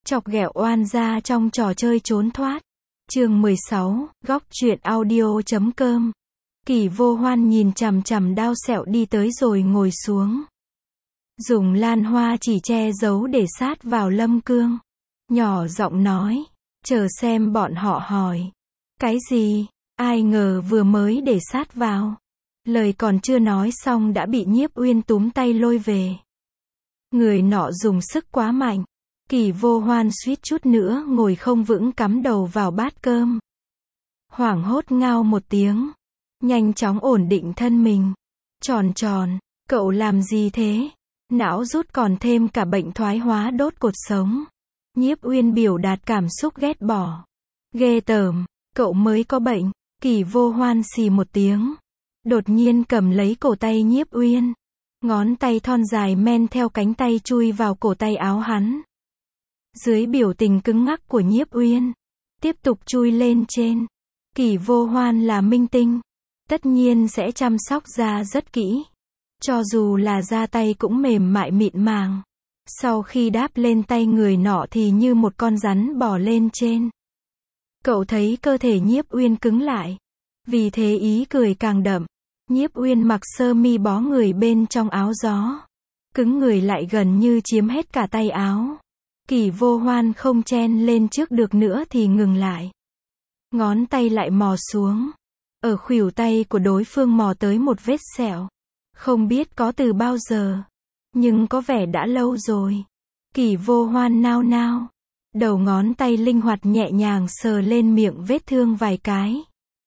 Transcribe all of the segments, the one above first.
Chọc ghẹo oan gia trong trò chơi trốn thoát. Chương 16, góc truyện audio.com. Kỷ Vô Hoan nhìn chằm chằm Đao Sẹo đi tới rồi ngồi xuống. Dùng lan hoa chỉ che giấu để sát vào Lâm Cương. Nhỏ giọng nói, chờ xem bọn họ hỏi. Cái gì? Ai ngờ vừa mới để sát vào. Lời còn chưa nói xong đã bị Nhiếp Uyên túm tay lôi về. Người nọ dùng sức quá mạnh. Kỷ Vô Hoan suýt chút nữa ngồi không vững cắm đầu vào bát cơm. Hoảng hốt ngao một tiếng. Nhanh chóng ổn định thân mình. Tròn tròn, cậu làm gì thế? Não rút còn thêm cả bệnh thoái hóa đốt cột sống. Nhiếp Uyên biểu đạt cảm xúc ghét bỏ. Ghê tởm, cậu mới có bệnh. Kỷ Vô Hoan xì một tiếng. Đột nhiên cầm lấy cổ tay Nhiếp Uyên. Ngón tay thon dài men theo cánh tay chui vào cổ tay áo hắn. Dưới biểu tình cứng ngắc của Nhiếp Uyên, tiếp tục chui lên trên. Kỷ Vô Hoan là minh tinh, tất nhiên sẽ chăm sóc da rất kỹ. Cho dù là da tay cũng mềm mại mịn màng. Sau khi đáp lên tay người nọ thì như một con rắn bò lên trên. Cậu thấy cơ thể Nhiếp Uyên cứng lại. Vì thế ý cười càng đậm. Nhiếp Uyên mặc sơ mi bó người bên trong áo gió. Cứng người lại gần như chiếm hết cả tay áo. Kỷ Vô Hoan không chen lên trước được nữa thì ngừng lại. Ngón tay lại mò xuống. Ở khuỷu tay của đối phương mò tới một vết sẹo. Không biết có từ bao giờ. Nhưng có vẻ đã lâu rồi. Kỷ Vô Hoan nao nao. Đầu ngón tay linh hoạt nhẹ nhàng sờ lên miệng vết thương vài cái.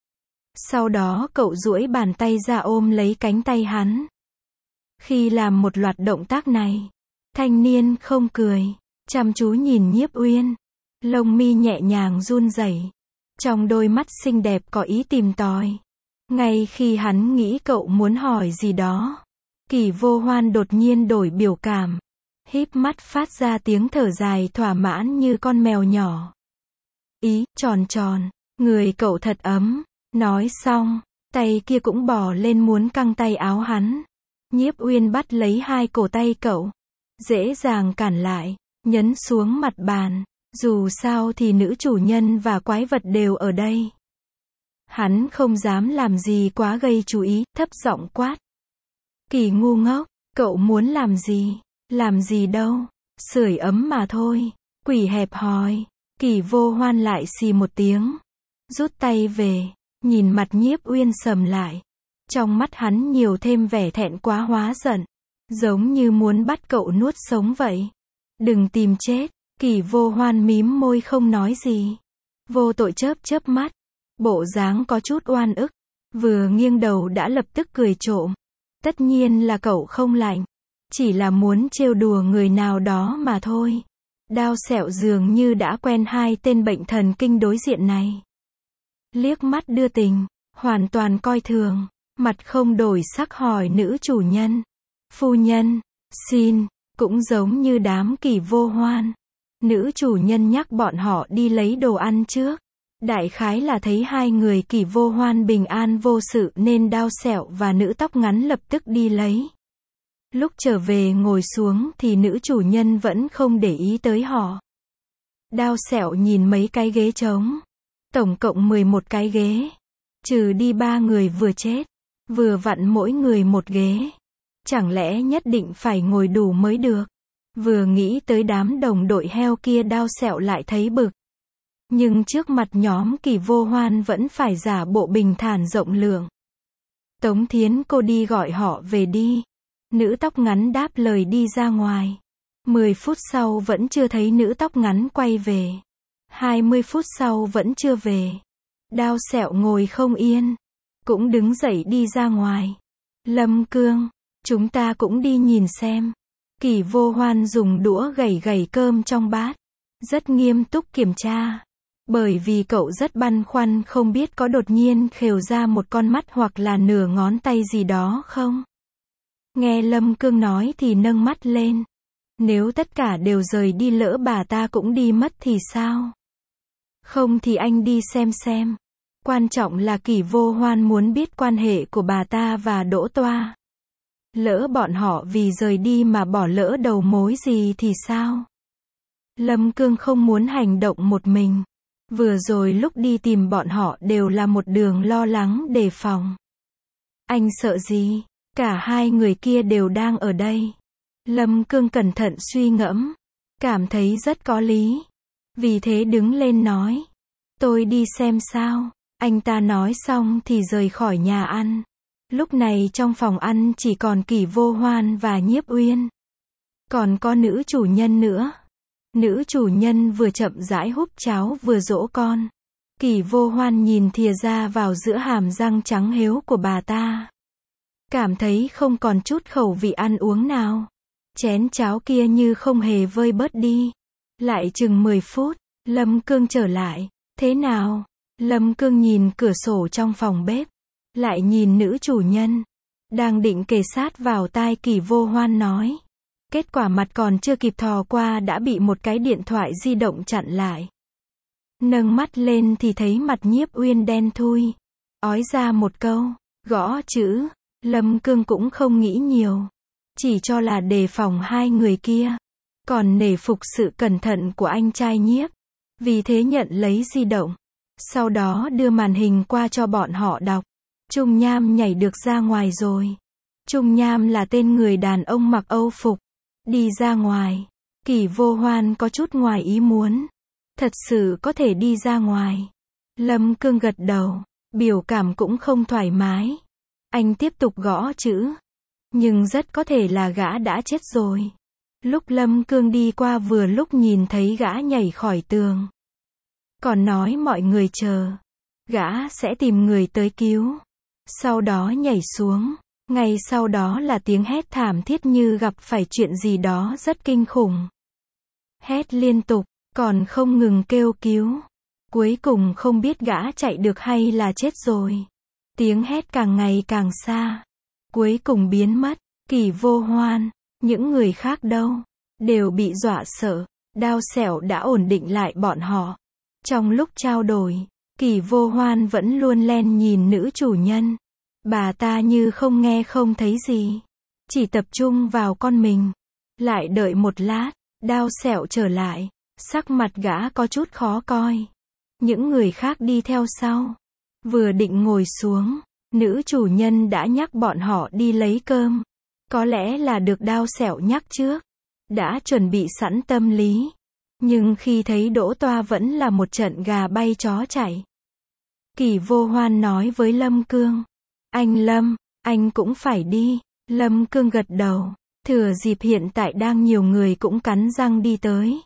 Sau đó cậu duỗi bàn tay ra ôm lấy cánh tay hắn. Khi làm một loạt động tác này, thanh niên không cười, chăm chú nhìn Nhiếp Uyên. Lông mi nhẹ nhàng run rẩy. Trong đôi mắt xinh đẹp có ý tìm tòi. Ngay khi hắn nghĩ cậu muốn hỏi gì đó, Kỷ Vô Hoan đột nhiên đổi biểu cảm. Híp mắt phát ra tiếng thở dài thỏa mãn như con mèo nhỏ. Ý, tròn tròn, người cậu thật ấm. Nói xong, tay kia cũng bò lên muốn căng tay áo hắn. Nhiếp Uyên bắt lấy hai cổ tay cậu. Dễ dàng cản lại, nhấn xuống mặt bàn. Dù sao thì nữ chủ nhân và quái vật đều ở đây. Hắn không dám làm gì quá gây chú ý, thấp giọng quát. Kỳ ngu ngốc, cậu muốn làm gì? Làm gì đâu, sưởi ấm mà thôi. Quỷ hẹp hòi. Kỷ Vô Hoan lại xì một tiếng. Rút tay về, nhìn mặt Nhiếp Uyên sầm lại. Trong mắt hắn nhiều thêm vẻ thẹn quá hóa giận. Giống như muốn bắt cậu nuốt sống vậy. Đừng tìm chết. Kỷ Vô Hoan mím môi không nói gì. Vô tội chớp chớp mắt. Bộ dáng có chút oan ức. Vừa nghiêng đầu đã lập tức cười trộm. Tất nhiên là cậu không lạnh. Chỉ là muốn trêu đùa người nào đó mà thôi. Đao Sẹo dường như đã quen hai tên bệnh thần kinh đối diện này. Liếc mắt đưa tình, hoàn toàn coi thường. Mặt không đổi sắc hỏi nữ chủ nhân. Phu nhân, xin, cũng giống như đám Kỷ Vô Hoan. Nữ chủ nhân nhắc bọn họ đi lấy đồ ăn trước. Đại khái là thấy hai người Kỷ Vô Hoan bình an vô sự nên Đao Sẹo và nữ tóc ngắn lập tức đi lấy. Lúc trở về ngồi xuống thì nữ chủ nhân vẫn không để ý tới họ. Đao Sẹo nhìn mấy cái ghế trống. Tổng cộng 11 cái ghế. Trừ đi 3 người vừa chết. Vừa vặn mỗi người một ghế. Chẳng lẽ nhất định phải ngồi đủ mới được. Vừa nghĩ tới đám đồng đội heo kia Đao Sẹo lại thấy bực. Nhưng trước mặt nhóm Kỷ Vô Hoan vẫn phải giả bộ bình thản rộng lượng. Tống Thiến cô đi gọi họ về đi. Nữ tóc ngắn đáp lời đi ra ngoài. 10 phút sau vẫn chưa thấy nữ tóc ngắn quay về. 20 phút sau vẫn chưa về. Đao Sẹo ngồi không yên. Cũng đứng dậy đi ra ngoài. Lâm Cương, chúng ta cũng đi nhìn xem. Kỷ Vô Hoan dùng đũa gẩy gẩy cơm trong bát. Rất nghiêm túc kiểm tra. Bởi vì cậu rất băn khoăn không biết có đột nhiên khều ra một con mắt hoặc là nửa ngón tay gì đó không. Nghe Lâm Cương nói thì nâng mắt lên. Nếu tất cả đều rời đi lỡ bà ta cũng đi mất thì sao? Không thì anh đi xem. Quan trọng là Kỷ Vô Hoan muốn biết quan hệ của bà ta và Đỗ Toa. Lỡ bọn họ vì rời đi mà bỏ lỡ đầu mối gì thì sao? Lâm Cương không muốn hành động một mình. Vừa rồi lúc đi tìm bọn họ đều là một đường lo lắng đề phòng. Anh sợ gì? Cả hai người kia đều đang ở đây. Lâm Cương cẩn thận suy ngẫm, cảm thấy rất có lý. Vì thế đứng lên nói, tôi đi xem sao. Anh ta nói xong thì rời khỏi nhà ăn. Lúc này trong phòng ăn chỉ còn Kỷ Vô Hoan và Nhiếp Uyên. Còn có nữ chủ nhân nữa. Nữ chủ nhân vừa chậm rãi húp cháo vừa dỗ con. Kỷ Vô Hoan nhìn thìa ra vào giữa hàm răng trắng héo của bà ta. Cảm thấy không còn chút khẩu vị ăn uống nào. Chén cháo kia như không hề vơi bớt đi. Lại chừng 10 phút, Lâm Cương trở lại. Thế nào? Lâm Cương nhìn cửa sổ trong phòng bếp. Lại nhìn nữ chủ nhân. Đang định kề sát vào tai Kỷ Vô Hoan nói. Kết quả mặt còn chưa kịp thò qua đã bị một cái điện thoại di động chặn lại. Nâng mắt lên thì thấy mặt Nhiếp Uyên đen thui. Ói ra một câu. Gõ chữ. Lâm Cương cũng không nghĩ nhiều. Chỉ cho là đề phòng hai người kia. Còn nể phục sự cẩn thận của anh trai Nhiếp. Vì thế nhận lấy di động. Sau đó đưa màn hình qua cho bọn họ đọc. Trung Nham nhảy được ra ngoài rồi. Trung Nham là tên người đàn ông mặc Âu phục. Đi ra ngoài. Kỷ Vô Hoan có chút ngoài ý muốn. Thật sự có thể đi ra ngoài. Lâm Cương gật đầu. Biểu cảm cũng không thoải mái. Anh tiếp tục gõ chữ. Nhưng rất có thể là gã đã chết rồi. Lúc Lâm Cương đi qua vừa lúc nhìn thấy gã nhảy khỏi tường. Còn nói mọi người chờ. Gã sẽ tìm người tới cứu. Sau đó nhảy xuống. Ngay sau đó là tiếng hét thảm thiết như gặp phải chuyện gì đó rất kinh khủng. Hét liên tục, còn không ngừng kêu cứu. Cuối cùng không biết gã chạy được hay là chết rồi. Tiếng hét càng ngày càng xa. Cuối cùng biến mất. Kỷ Vô Hoan, những người khác đâu, đều bị dọa sợ. Đao xẻo đã ổn định lại bọn họ. Trong lúc trao đổi, Kỷ Vô Hoan vẫn luôn len nhìn nữ chủ nhân. Bà ta như không nghe không thấy gì. Chỉ tập trung vào con mình. Lại đợi một lát, Đao xẻo trở lại. Sắc mặt gã có chút khó coi. Những người khác đi theo sau. Vừa định ngồi xuống, nữ chủ nhân đã nhắc bọn họ đi lấy cơm. Có lẽ là được Đao xẻo nhắc trước. Đã chuẩn bị sẵn tâm lý. Nhưng khi thấy Đỗ Toa vẫn là một trận gà bay chó chạy. Kỷ Vô Hoan nói với Lâm Cương. Anh Lâm, anh cũng phải đi. Lâm Cương gật đầu. Thừa dịp hiện tại đang nhiều người cũng cắn răng đi tới.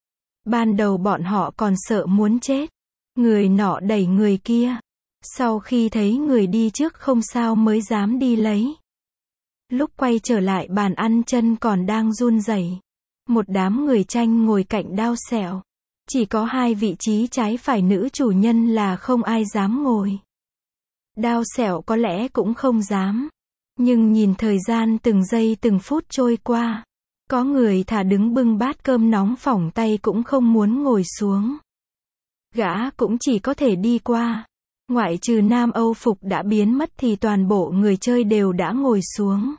Ban đầu bọn họ còn sợ muốn chết. Người nọ đẩy người kia. Sau khi thấy người đi trước không sao mới dám đi lấy. Lúc quay trở lại bàn ăn chân còn đang run rẩy. Một đám người tranh ngồi cạnh Đao xẻo. Chỉ có hai vị trí trái phải nữ chủ nhân là không ai dám ngồi. Đao xẻo có lẽ cũng không dám. Nhưng nhìn thời gian từng giây từng phút trôi qua. Có người thà đứng bưng bát cơm nóng phỏng tay cũng không muốn ngồi xuống. Gã cũng chỉ có thể đi qua. Ngoại trừ nam Âu phục đã biến mất thì toàn bộ người chơi đều đã ngồi xuống.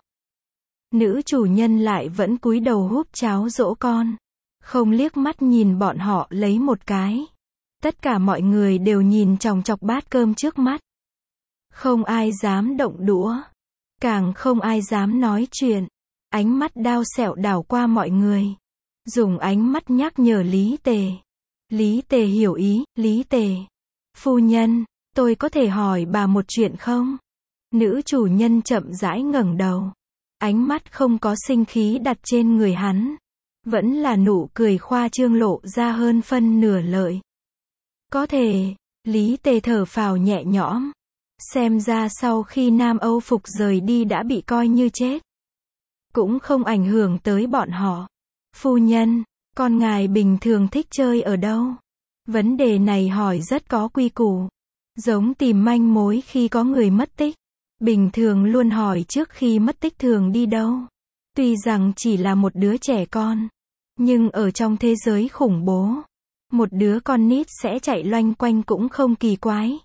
Nữ chủ nhân lại vẫn cúi đầu húp cháo dỗ con. Không liếc mắt nhìn bọn họ lấy một cái. Tất cả mọi người đều nhìn chòng chọc bát cơm trước mắt. Không ai dám động đũa. Càng không ai dám nói chuyện. Ánh mắt Đao xẻo đảo qua mọi người. Dùng ánh mắt nhắc nhở Lý Tề. Lý Tề hiểu ý. Lý Tề. Phu nhân, tôi có thể hỏi bà một chuyện không? Nữ chủ nhân chậm rãi ngẩng đầu. Ánh mắt không có sinh khí đặt trên người hắn. Vẫn là nụ cười khoa trương lộ ra hơn phân nửa lợi. Có thể. Lý Tề thở phào nhẹ nhõm. Xem ra sau khi nam Âu phục rời đi đã bị coi như chết. Cũng không ảnh hưởng tới bọn họ. Phu nhân, con ngài bình thường thích chơi ở đâu? Vấn đề này hỏi rất có quy củ. Giống tìm manh mối khi có người mất tích. Bình thường luôn hỏi trước khi mất tích thường đi đâu. Tuy rằng chỉ là một đứa trẻ con. Nhưng ở trong thế giới khủng bố. Một đứa con nít sẽ chạy loanh quanh cũng không kỳ quái.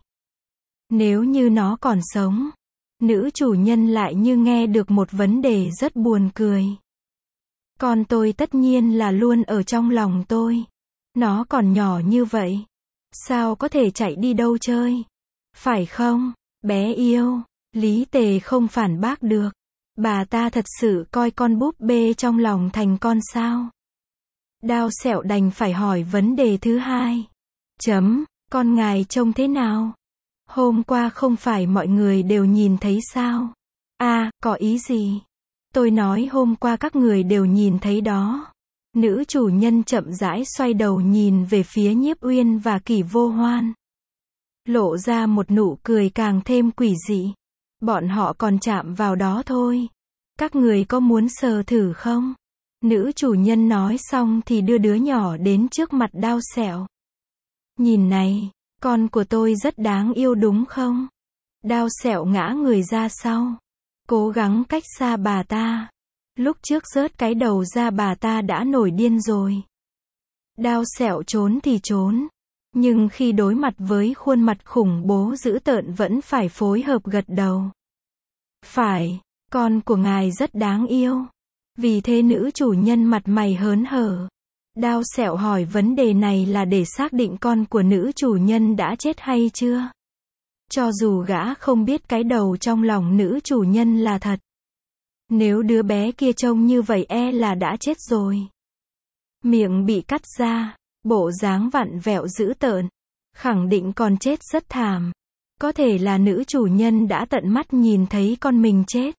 Nếu như nó còn sống. Nữ chủ nhân lại như nghe được một vấn đề rất buồn cười. Con tôi tất nhiên là luôn ở trong lòng tôi. Nó còn nhỏ như vậy. Sao có thể chạy đi đâu chơi? Phải không, bé yêu? Lý Tề không phản bác được. Bà ta thật sự coi con búp bê trong lòng thành con sao? Đao Sẹo đành phải hỏi vấn đề thứ hai. Con ngài trông thế nào? Hôm qua không phải mọi người đều nhìn thấy sao? À, có ý gì? Tôi nói hôm qua các người đều nhìn thấy đó. Nữ chủ nhân chậm rãi xoay đầu nhìn về phía Nhiếp Uyên và Kỷ Vô Hoan. Lộ ra một nụ cười càng thêm quỷ dị. Bọn họ còn chạm vào đó thôi. Các người có muốn sờ thử không? Nữ chủ nhân nói xong thì đưa đứa nhỏ đến trước mặt Đao Sẹo. Nhìn này, con của tôi rất đáng yêu đúng không? Đao Sẹo ngã người ra sau. Cố gắng cách xa bà ta. Lúc trước rớt cái đầu ra bà ta đã nổi điên rồi. Đao Sẹo trốn thì trốn. Nhưng khi đối mặt với khuôn mặt khủng bố dữ tợn vẫn phải phối hợp gật đầu. Phải, con của ngài rất đáng yêu. Vì thế nữ chủ nhân mặt mày hớn hở. Đao Sẹo hỏi vấn đề này là để xác định con của nữ chủ nhân đã chết hay chưa. Cho dù gã không biết cái đầu trong lòng nữ chủ nhân là thật. Nếu đứa bé kia trông như vậy là đã chết rồi. Miệng bị cắt ra, bộ dáng vặn vẹo dữ tợn, khẳng định còn chết rất thảm. Có thể là nữ chủ nhân đã tận mắt nhìn thấy con mình chết.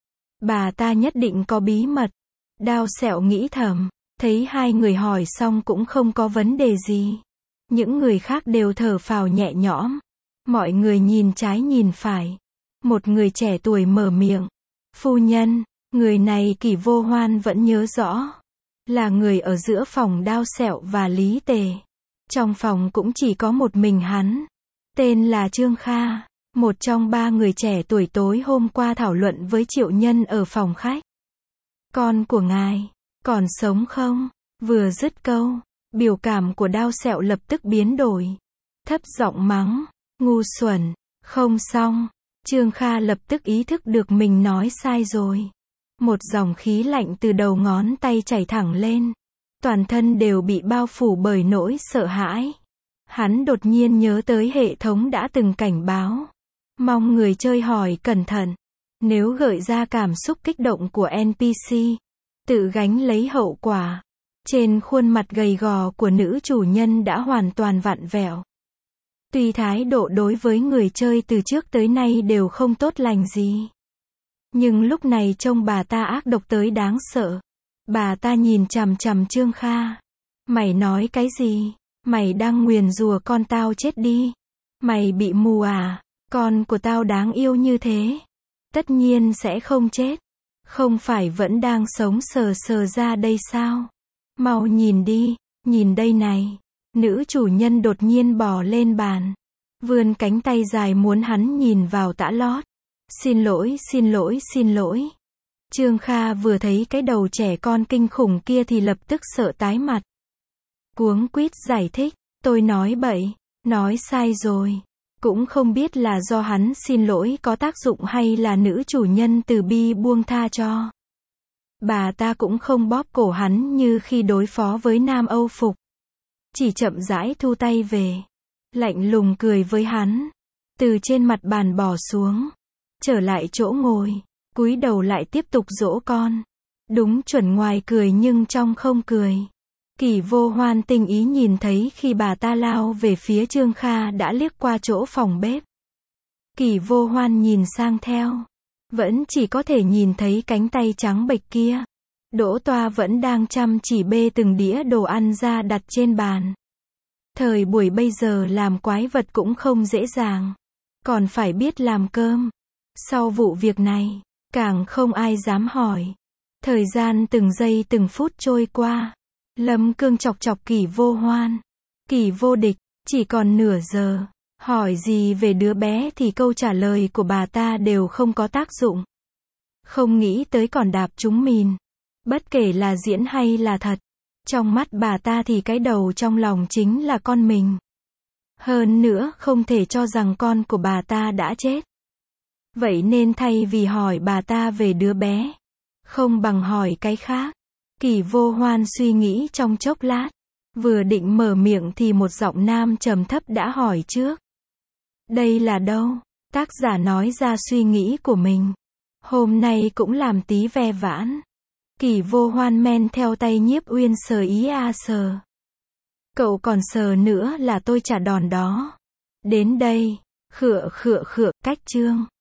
Bà ta nhất định có bí mật. Đao Sẹo nghĩ thầm, thấy hai người hỏi xong cũng không có vấn đề gì. Những người khác đều thở phào nhẹ nhõm. Mọi người nhìn trái nhìn phải. Một người trẻ tuổi mở miệng. Phu nhân, người này Kỷ Vô Hoan vẫn nhớ rõ. Là người ở giữa phòng Đao Sẹo và Lý Tề. Trong phòng cũng chỉ có một mình hắn. Tên là Trương Kha. Một trong ba người trẻ tuổi tối hôm qua thảo luận với Triệu Nhân ở phòng khách. Con của ngài, còn sống không? Vừa dứt câu, biểu cảm của Đao Sẹo lập tức biến đổi. Thấp giọng mắng, ngu xuẩn, không xong. Trương Kha lập tức ý thức được mình nói sai rồi. Một dòng khí lạnh từ đầu ngón tay chảy thẳng lên. Toàn thân đều bị bao phủ bởi nỗi sợ hãi. Hắn đột nhiên nhớ tới hệ thống đã từng cảnh báo. Mong người chơi hỏi cẩn thận. Nếu gợi ra cảm xúc kích động của NPC, tự gánh lấy hậu quả. Trên khuôn mặt gầy gò của nữ chủ nhân đã hoàn toàn vặn vẹo. Tuy thái độ đối với người chơi từ trước tới nay đều không tốt lành gì. Nhưng lúc này trông bà ta ác độc tới đáng sợ. Bà ta nhìn chằm chằm Trương Kha. Mày nói cái gì? Mày đang nguyền rủa con tao chết đi. Mày bị mù à? Con của tao đáng yêu như thế. Tất nhiên sẽ không chết. Không phải vẫn đang sống sờ sờ ra đây sao? Mau nhìn đi, nhìn đây này. Nữ chủ nhân đột nhiên bò lên bàn. Vươn cánh tay dài muốn hắn nhìn vào tã lót. Xin lỗi, xin lỗi, xin lỗi. Trương Kha vừa thấy cái đầu trẻ con kinh khủng kia thì lập tức sợ tái mặt. Cuống quýt giải thích, tôi nói bậy, nói sai rồi. Cũng không biết là do hắn xin lỗi có tác dụng hay là nữ chủ nhân từ bi buông tha cho. Bà ta cũng không bóp cổ hắn như khi đối phó với Nam Âu Phục. Chỉ chậm rãi thu tay về. Lạnh lùng cười với hắn. Từ trên mặt bàn bỏ xuống. Trở lại chỗ ngồi. Cúi đầu lại tiếp tục dỗ con. Đúng chuẩn ngoài cười nhưng trong không cười. Kỷ Vô Hoan tinh ý nhìn thấy khi bà ta lao về phía Trương Kha đã liếc qua chỗ phòng bếp. Kỷ Vô Hoan nhìn sang theo. Vẫn chỉ có thể nhìn thấy cánh tay trắng bệch kia. Đỗ Toa vẫn đang chăm chỉ bê từng đĩa đồ ăn ra đặt trên bàn. Thời buổi bây giờ làm quái vật cũng không dễ dàng. Còn phải biết làm cơm. Sau vụ việc này, càng không ai dám hỏi. Thời gian từng giây từng phút trôi qua. Lâm Cương chọc chọc Kỷ Vô Hoan. Kỷ Vô Địch, chỉ còn nửa giờ. Hỏi gì về đứa bé thì câu trả lời của bà ta đều không có tác dụng. Không nghĩ tới còn đạp trúng mìn. Bất kể là diễn hay là thật. Trong mắt bà ta thì cái đầu trong lòng chính là con mình. Hơn nữa không thể cho rằng con của bà ta đã chết. Vậy nên thay vì hỏi bà ta về đứa bé, không bằng hỏi cái khác. Kỳ Vô Hoan suy nghĩ trong chốc lát. Vừa định mở miệng thì một giọng nam trầm thấp đã hỏi trước. Đây là đâu? Tác giả nói ra suy nghĩ của mình. Hôm nay cũng làm tí ve vãn. Kỳ Vô Hoan men theo tay Nhiếp Uyên sờ ý sờ. Cậu còn sờ nữa là tôi trả đòn đó. Đến đây. Khựa, cách chương.